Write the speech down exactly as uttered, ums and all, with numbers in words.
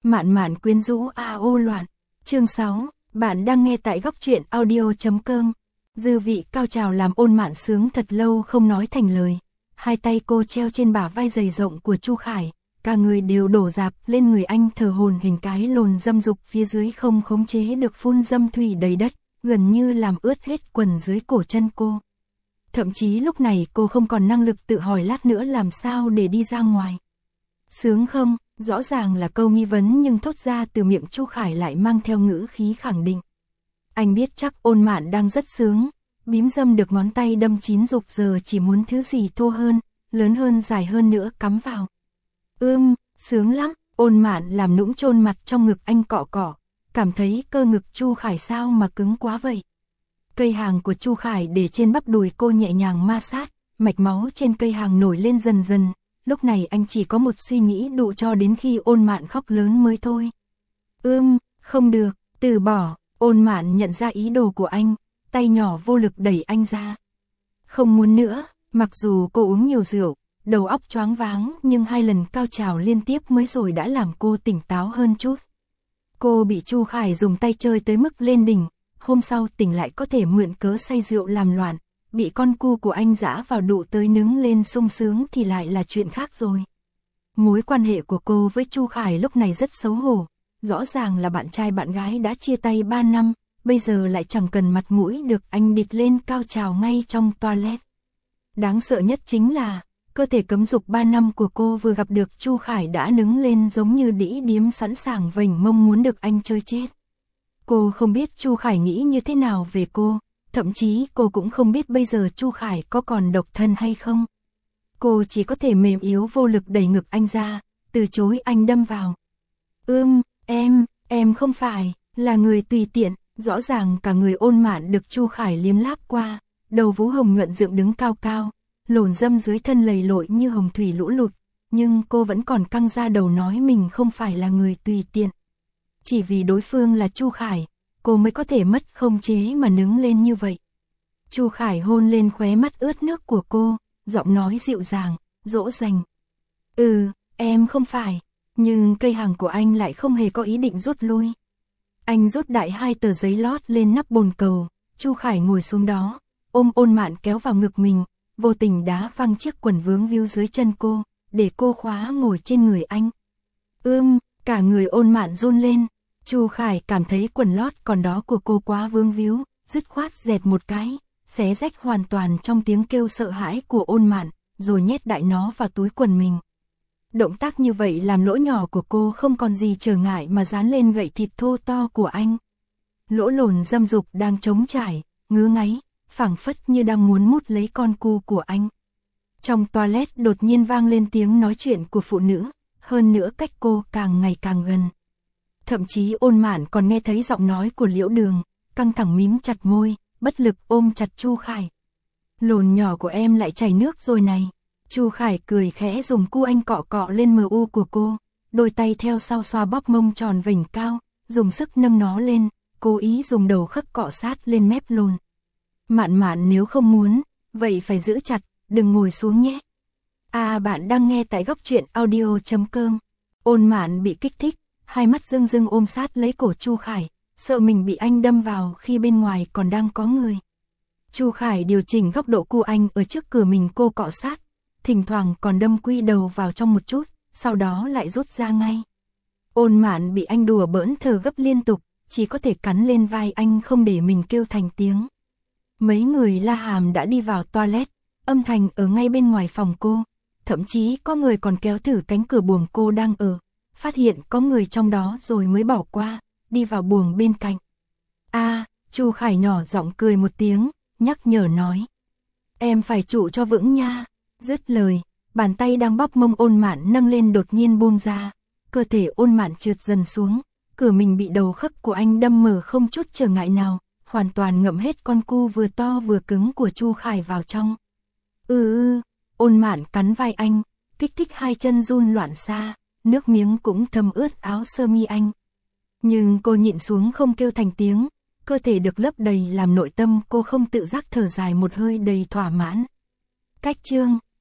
Mạn mạn quyến rũ a ô loạn. Chương sáu, bạn đang nghe tại góc truyện audio chấm com. Dư vị cao trào làm Ôn Mạn sướng thật lâu không nói thành lời. Hai tay cô treo trên bả vai dày rộng của Chu Khải, cả người đều đổ dạp lên người anh, thờ hồn hình cái lồn dâm dục phía dưới không khống chế được phun dâm thủy đầy đất, gần như làm ướt hết quần dưới cổ chân cô. Thậm chí lúc này cô không còn năng lực tự hỏi lát nữa làm sao để đi ra ngoài. Sướng không? Rõ ràng là câu nghi vấn nhưng thốt ra từ miệng Chu Khải lại mang theo ngữ khí khẳng định. Anh biết chắc Ôn Mạn đang rất sướng, bím dâm được ngón tay đâm chín dục giờ chỉ muốn thứ gì thô hơn, lớn hơn, dài hơn nữa cắm vào. Ưm, sướng lắm. Ôn Mạn làm nũng chôn mặt trong ngực anh cọ cọ, cảm thấy cơ ngực Chu Khải sao mà cứng quá vậy. Cây hàng của Chu Khải để trên bắp đùi cô nhẹ nhàng ma sát, mạch máu trên cây hàng nổi lên dần dần. Lúc này anh chỉ có một suy nghĩ đủ cho đến khi Ôn Mạn khóc lớn mới thôi. Ưm, không được, từ bỏ. Ôn Mạn nhận ra ý đồ của anh, tay nhỏ vô lực đẩy anh ra. Không muốn nữa. Mặc dù cô uống nhiều rượu, đầu óc choáng váng, nhưng hai lần cao trào liên tiếp mới rồi đã làm cô tỉnh táo hơn chút. Cô bị Chu Khải dùng tay chơi tới mức lên đỉnh, hôm sau tỉnh lại có thể mượn cớ say rượu làm loạn, bị con cu của anh giã vào đụ tới nướng lên sung sướng thì lại là chuyện khác rồi. Mối quan hệ của cô với Chu Khải lúc này rất xấu hổ, rõ ràng là bạn trai bạn gái đã chia tay ba năm, bây giờ lại chẳng cần mặt mũi được anh địt lên cao trào ngay trong toilet. Đáng sợ nhất chính là, cơ thể cấm dục ba năm của cô vừa gặp được Chu Khải đã nứng lên giống như đĩ điếm sẵn sàng vểnh mông muốn được anh chơi chết. Cô không biết Chu Khải nghĩ như thế nào về cô, thậm chí cô cũng không biết bây giờ Chu Khải có còn độc thân hay không. Cô chỉ có thể mềm yếu vô lực đẩy ngực anh ra, từ chối anh đâm vào. Ưm, em, em không phải là người tùy tiện. Rõ ràng cả người Ôn Mạn được Chu Khải liếm láp qua, đầu vú hồng nhuận dựng đứng cao cao, lồn dâm dưới thân lầy lội như hồng thủy lũ lụt, nhưng cô vẫn còn căng ra đầu nói mình không phải là người tùy tiện. Chỉ vì đối phương là Chu Khải, cô mới có thể mất khống chế mà nứng lên như vậy. Chu Khải hôn lên khóe mắt ướt nước của cô, giọng nói dịu dàng, dỗ dành. Ừ, em không phải, nhưng cây hàng của anh lại không hề có ý định rút lui. Anh rút đại hai tờ giấy lót lên nắp bồn cầu, Chu Khải ngồi xuống đó, ôm Ôn Mạn kéo vào ngực mình, vô tình đá văng chiếc quần vướng víu dưới chân cô, để cô khóa ngồi trên người anh. Ưm, cả người Ôn Mạn run lên, Chu Khải cảm thấy quần lót còn đó của cô quá vướng víu, dứt khoát dẹt một cái, xé rách hoàn toàn trong tiếng kêu sợ hãi của Ôn Mạn, rồi nhét đại nó vào túi quần mình. Động tác như vậy làm lỗ nhỏ của cô không còn gì trở ngại mà dán lên gậy thịt thô to của anh. Lỗ lồn dâm dục đang trống trải, ngứa ngáy, phảng phất như đang muốn mút lấy con cu của anh. Trong toilet đột nhiên vang lên tiếng nói chuyện của phụ nữ, hơn nữa cách cô càng ngày càng gần. Thậm chí Ôn Mạn còn nghe thấy giọng nói của Liễu Đường, căng thẳng mím chặt môi, bất lực ôm chặt Chu Khải. Lồn nhỏ của em lại chảy nước rồi này. Chu Khải cười khẽ dùng cu anh cọ cọ lên mờ u của cô, đôi tay theo sau xoa bóp mông tròn vểnh cao, dùng sức nâng nó lên, cố ý dùng đầu khắc cọ sát lên mép lồn. Mạn Mạn nếu không muốn, vậy phải giữ chặt, đừng ngồi xuống nhé. À, bạn đang nghe tại góc truyện audio chấm com. Ôn Mạn bị kích thích, hai mắt rưng rưng ôm sát lấy cổ Chu Khải, sợ mình bị anh đâm vào khi bên ngoài còn đang có người. Chu Khải điều chỉnh góc độ cu anh ở trước cửa mình cô cọ sát, thỉnh thoảng còn đâm quy đầu vào trong một chút, sau đó lại rút ra ngay. Ôn Mạn bị anh đùa bỡn thở gấp liên tục, chỉ có thể cắn lên vai anh không để mình kêu thành tiếng. Mấy người La Hàm đã đi vào toilet, âm thanh ở ngay bên ngoài phòng cô, thậm chí có người còn kéo thử cánh cửa buồng cô đang ở, phát hiện có người trong đó rồi mới bỏ qua, đi vào buồng bên cạnh. A, Chu Khải nhỏ giọng cười một tiếng, nhắc nhở nói. Em phải trụ cho vững nha. Dứt lời, bàn tay đang bóp mông Ôn Mạn nâng lên đột nhiên buông ra, cơ thể Ôn Mạn trượt dần xuống, cửa mình bị đầu khớp của anh đâm mở không chút trở ngại nào, hoàn toàn ngậm hết con cu vừa to vừa cứng của Chu Khải vào trong. Ừ ừ, Ôn Mạn cắn vai anh, kích thích hai chân run loạn xạ, nước miếng cũng thấm ướt áo sơ mi anh. Nhưng cô nhịn xuống không kêu thành tiếng, cơ thể được lấp đầy làm nội tâm cô không tự giác thở dài một hơi đầy thỏa mãn. Cách chương